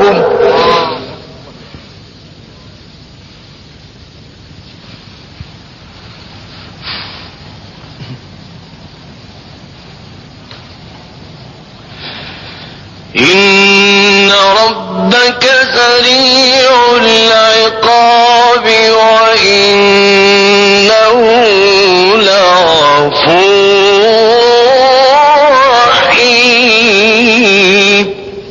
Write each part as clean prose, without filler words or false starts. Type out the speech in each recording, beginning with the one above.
إن ربك سريع العقاب وإنه لغفور رحيم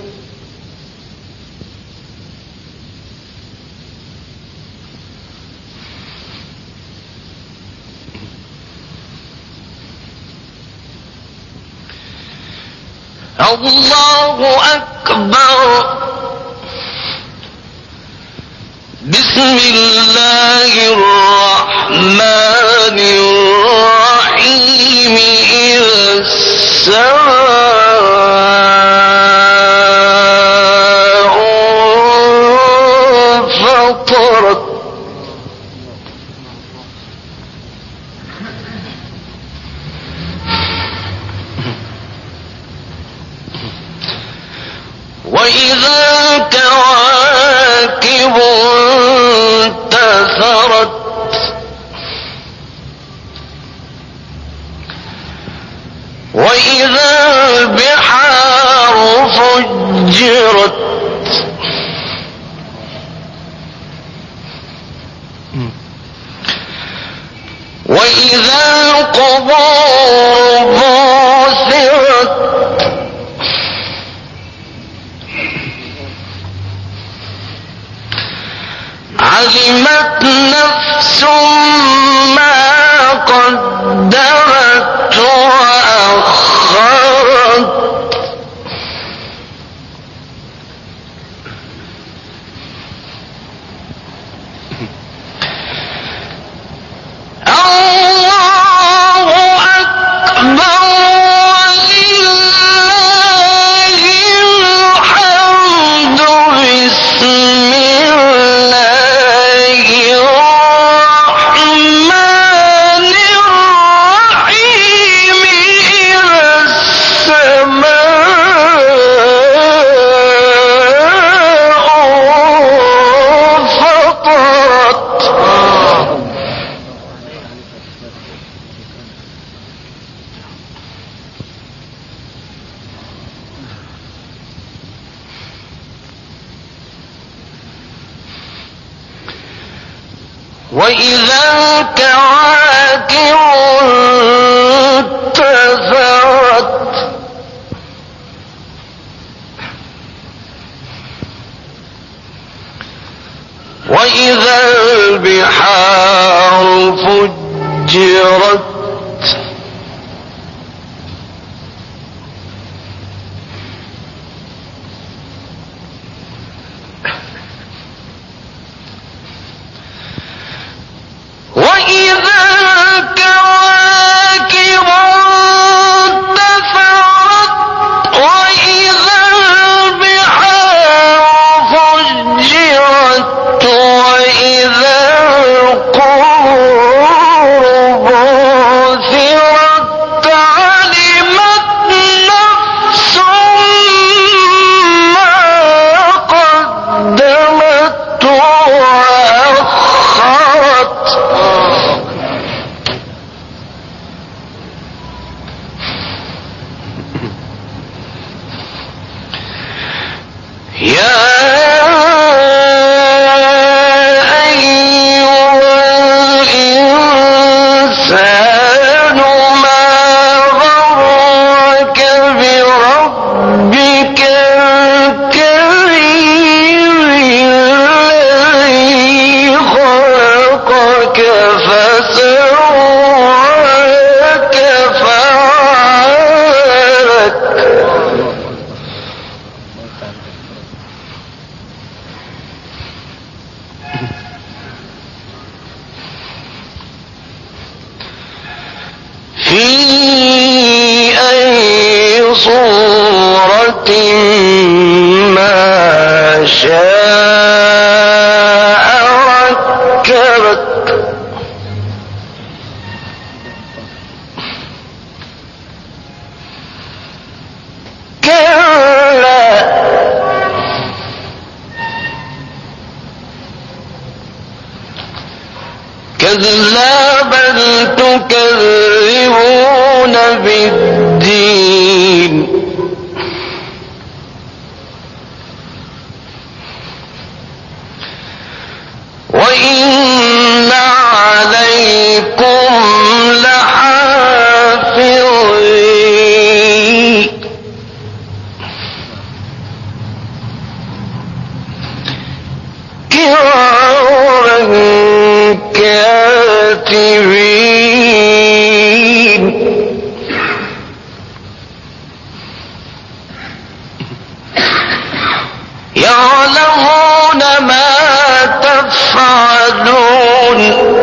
الله أكبر. بسم الله الرحمن الرحيم. إذا السماء انفطرت وإذا الكواكب انتثرت وإذا البحار فجرت وإذا القبور بعثرت علمت نفس ما قدمت وأخرت الله أكبر ولله الحمد. بسم الله الرحمن الرحيم. إذا السماء انفطرت وإذا الكواكب انتثرت وإذا البحار فجرت وإذا الكواكب انتثرت وإذا البحار فجرت وإذا القبور بعثرت علمت نفس ما قدمت وأخرت يا أيها الإنسان ما غرك بربك الكريم الذي خلقك فسواك فعدلك في أي صورة ما شاء ركبك كلا كلا بل تكذبون بالدين وإن عليكم لحافظين كراما كاتبين يعلمون ما تفعلون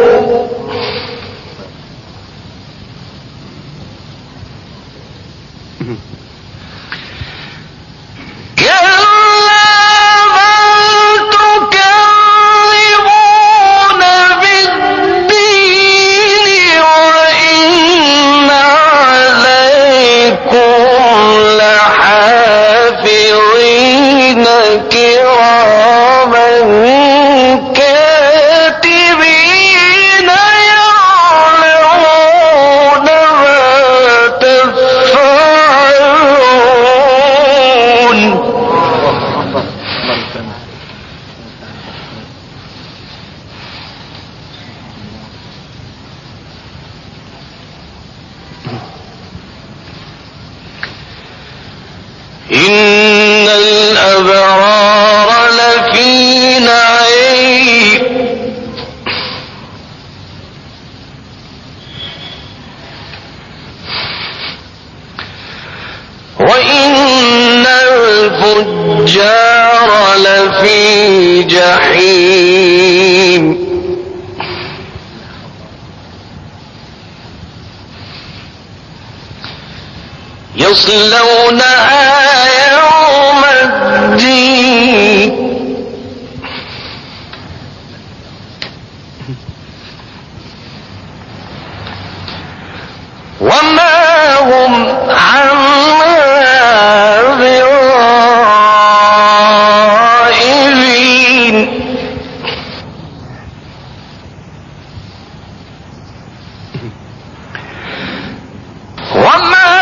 إن الأبرار لفي نعيم وإن الفجار لفي جحيم يصلونها يوم الدين وما هم عنها بغائبين وما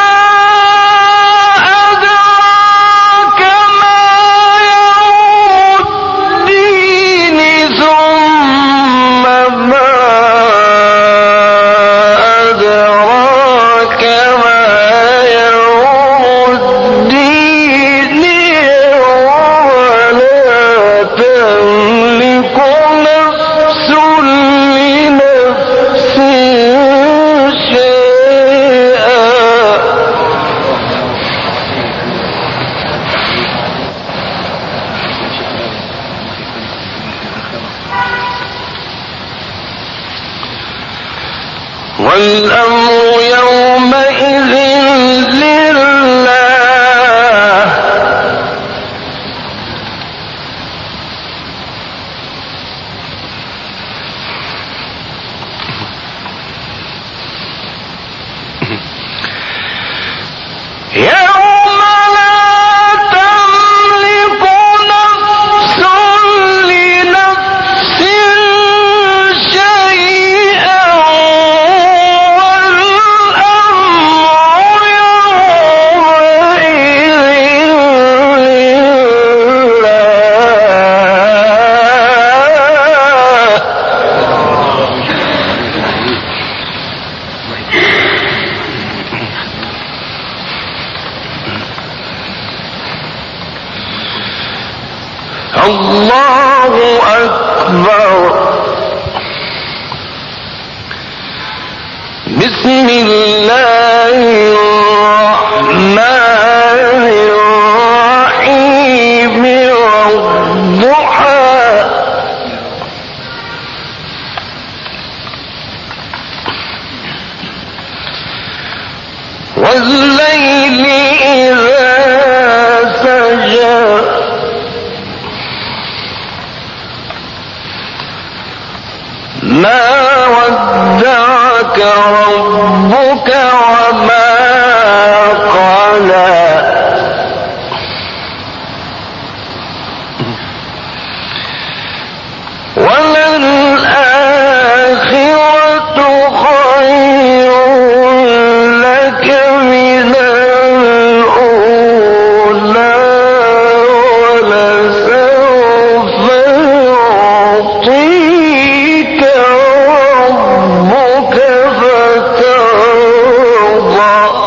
والأمر يومئذ لله يوم لا تملك نفس لنفس شيئا الله أكبر بسم الله